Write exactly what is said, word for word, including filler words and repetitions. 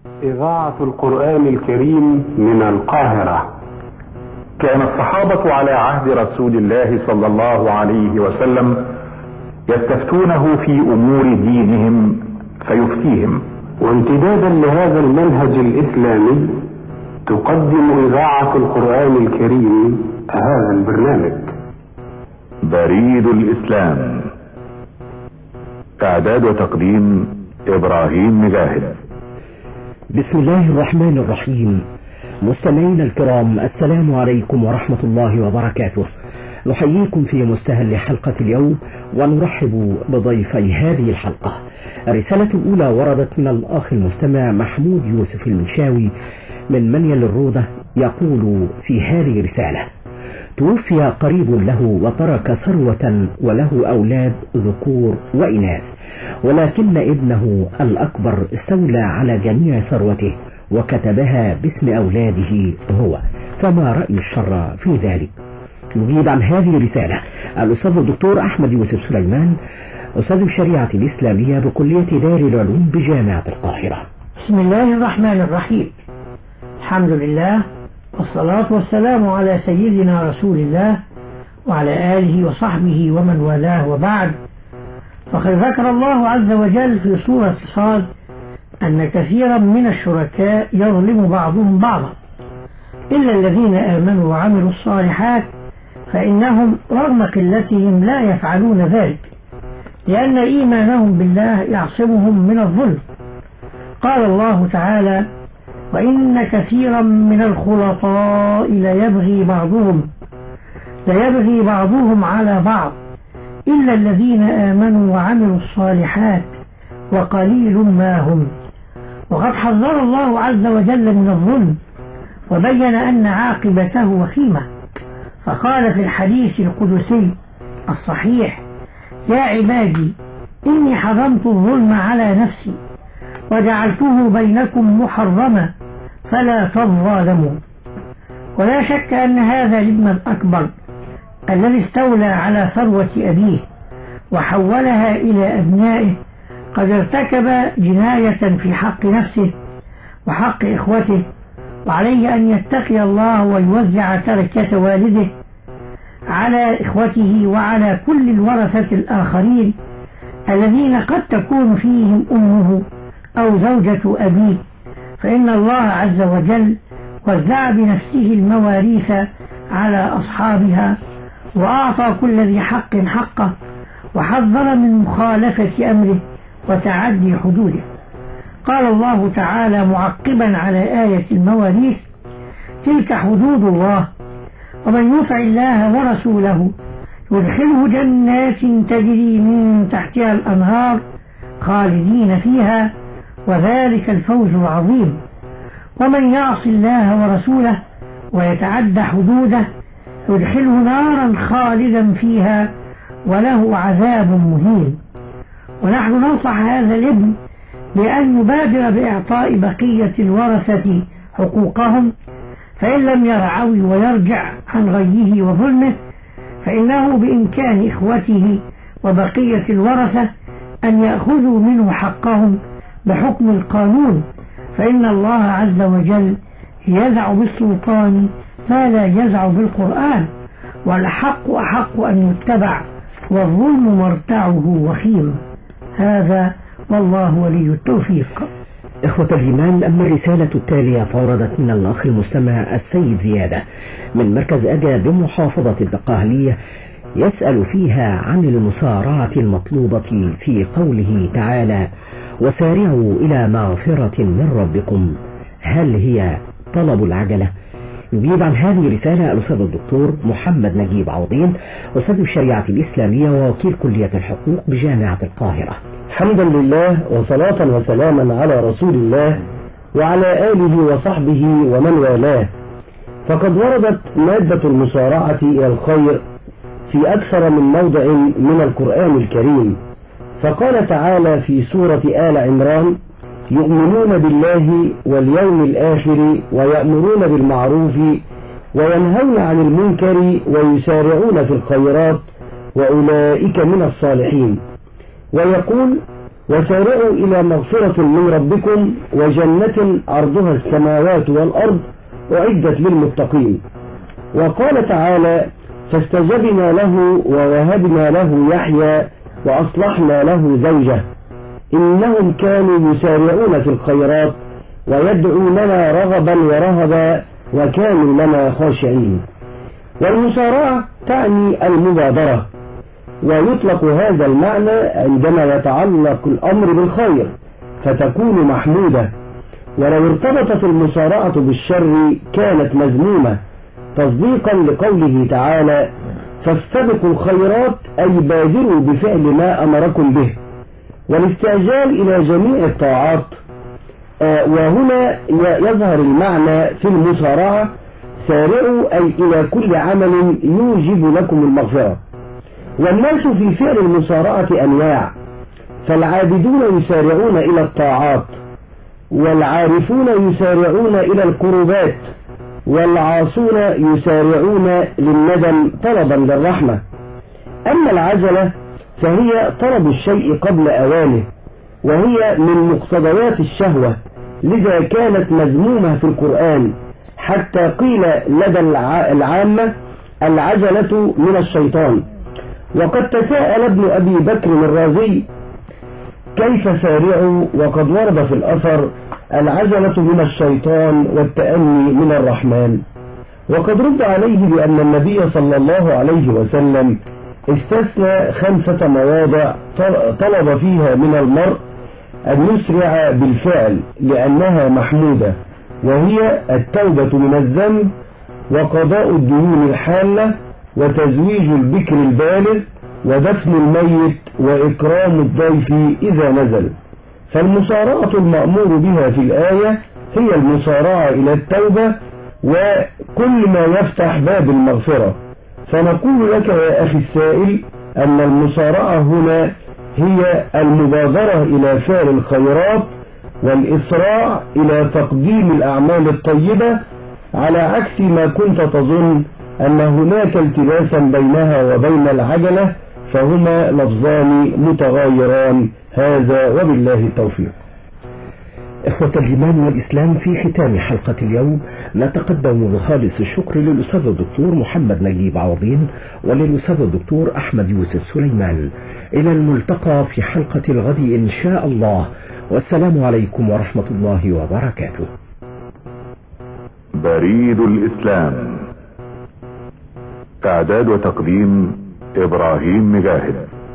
إذاعة القرآن الكريم من القاهرة. كان الصحابة على عهد رسول الله صلى الله عليه وسلم يستفتونه في أمور دينهم فيفتيهم، وامتدادا لهذا المنهج الإسلامي تقدم إذاعة القرآن الكريم هذا البرنامج. بريد الإسلام، إعداد وتقديم إبراهيم مجاهد. بسم الله الرحمن الرحيم. مستمعينا الكرام، السلام عليكم ورحمة الله وبركاته. نحييكم في مستهل حلقة اليوم ونرحب بضيفي هذه الحلقة. الرسالة الأولى وردت من الأخ المستمع محمود يوسف المنشاوي من منيل الروضة، يقول في هذه الرسالة: توفي قريب له وترك ثروة وله أولاد ذكور وإناث، ولكن ابنه الأكبر استولى على جميع ثروته وكتبها باسم أولاده هو، فما رأي الشرع في ذلك؟ نجيب عن هذه الرسالة الأستاذ الدكتور أحمد يوسف سليمان، أستاذ الشريعة الإسلامية بكلية دار العلوم بجامعة القاهرة. بسم الله الرحمن الرحيم. الحمد لله والصلاة والسلام على سيدنا رسول الله وعلى آله وصحبه ومن والاه، وبعد. فقد ذكر الله عز وجل في سورة صاد أن كثيرا من الشركاء يظلم بعضهم بعضا إلا الذين آمنوا وعملوا الصالحات فإنهم رغم قلتهم لا يفعلون ذلك، لأن إيمانهم بالله يعصمهم من الظلم. قال الله تعالى: وإن كثيرا من الخلطاء ليبغي بعضهم ليبغي بعضهم على بعض إلا الذين آمنوا وعملوا الصالحات وقليل ما هم. وقد حذر الله عز وجل من الظلم وبين أن عاقبته وخيمة، فقال في الحديث القدسي الصحيح: يا عبادي إني حرمت الظلم على نفسي وجعلته بينكم محرما فلا تظالموا. ولا شك أن هذا الابن الأكبر الذي استولى على ثروة أبيه وحولها إلى أبنائه قد ارتكب جناية في حق نفسه وحق إخوته، وعليه أن يتقي الله ويوزع تركة والده على إخوته وعلى كل الورثة الآخرين الذين قد تكون فيهم أمه أو زوجة أبيه، فإن الله عز وجل وزع بنفسه المواريث على أصحابها وأعطى كل ذي حق حقه، وحذر من مخالفة أمره وتعدي حدوده. قال الله تعالى معقبا على آية المواريث: تلك حدود الله ومن يطع الله ورسوله يدخله جنات تجري من تحتها الأنهار خالدين فيها وذلك الفوز العظيم. ومن يعص الله ورسوله ويتعد حدوده يدخله نارا خالدا فيها وله عذاب مهين. ونحن ننصح هذا الابن بأن يبادر بإعطاء بقية الورثة حقوقهم، فإن لم يرعوي ويرجع عن غيه وظلمه فإنه بإمكان إخوته وبقية الورثة أن يأخذوا منه حقهم بحكم القانون، فإن الله عز وجل يزع بالسلطان ما لا يزع بالقرآن، والحق أحق أن يتبع والظلم مرتعه وخيم. هذا والله ولي التوفيق. إخوة الإيمان، أما الرسالة التالية فوردت من الأخ المستمع السيد زيادة من مركز أجا بمحافظة الدقهلية، يسأل فيها عن المسارعة المطلوبة في قوله تعالى: وسارعوا إلى مغفرة من ربكم، هل هي طلب العجلة؟ يجيب عن هذه الرسالة الأستاذ الدكتور محمد نجيب عوضين، أستاذ الشريعة الإسلامية ووكيل كلية الحقوق بجامعة القاهرة. حمدا لله وصلاة وسلاما على رسول الله وعلى آله وصحبه ومن والاه. فقد وردت مادة المسارعة إلى الخير في أكثر من موضع من القرآن الكريم، فقال تعالى في سورة آل عمران: يؤمنون بالله واليوم الآخر ويأمرون بالمعروف وينهون عن المنكر ويسارعون في الخيرات وأولئك من الصالحين. ويقول: وسارعوا إلى مغفرة من ربكم وجنة عرضها السماوات والأرض أعدت للمتقين. وقال تعالى: فاستجبنا له ووهبنا له يحيى وأصلحنا له زوجه إنهم كانوا يسارعون في الخيرات ويدعوننا رغبا ورهبا وكانوا لنا خاشعين. والمسارعة تعني المبادرة، ويطلق هذا المعنى عندما يتعلق الأمر بالخير فتكون محمودة، ولو ارتبطت المسارعة بالشر كانت مذمومة، تصديقا لقوله تعالى: فاستبقوا الخيرات أي بادروا بفعل ما أمركم به، والاستعجال إلى جميع الطاعات. آه وهنا يظهر المعنى في المسارعة: سارعوا أي إلى كل عمل يوجب لكم المغفرة. والناس في فعل المسارعة أنواع، فالعابدون يسارعون إلى الطاعات، والعارفون يسارعون إلى القربات، والعاصون يسارعون للندم طلبا للرحمة. أما العجلة فهي طلب الشيء قبل أوانه، وهي من مقتضيات الشهوة، لذا كانت مذمومة في القرآن، حتى قيل لدى العامة العجلة من الشيطان. وقد تساءل ابن أبي بكر الرازي: كيف سارعوا وقد ورد في الأثر العجلة من الشيطان والتأني من الرحمن؟ وقد رد عليه بأن النبي صلى الله عليه وسلم استثنى خمسة مواضع طلب فيها من المرء أن يسرع بالفعل لأنها محمودة، وهي التوبة من الذنب، وقضاء الديون الحالة، وتزويج البكر البالغ، ودفن الميت، وإكرام الضيف إذا نزل. فالمسارعة المأمور بها في الآية هي المسارعة إلى التوبة وكل ما يفتح باب المغفرة. فنقول لك يا أخي السائل أن المسارعة هنا هي المبادرة إلى فعل الخيرات والإسراع إلى تقديم الأعمال الطيبة، على عكس ما كنت تظن أن هناك التباسا بينها وبين العجلة، فهما لفظان متغايران. هذا وبالله التوفيق. إخوة الإيمان والإسلام، في ختام حلقة اليوم نتقدم بخالص الشكر للأستاذ الدكتور محمد نجيب عوضين وللأستاذ الدكتور أحمد يوسف سليمان. إلى الملتقى في حلقة الغد إن شاء الله، والسلام عليكم ورحمة الله وبركاته. بريد الإسلام، إعداد وتقديم إبراهيم مجاهد.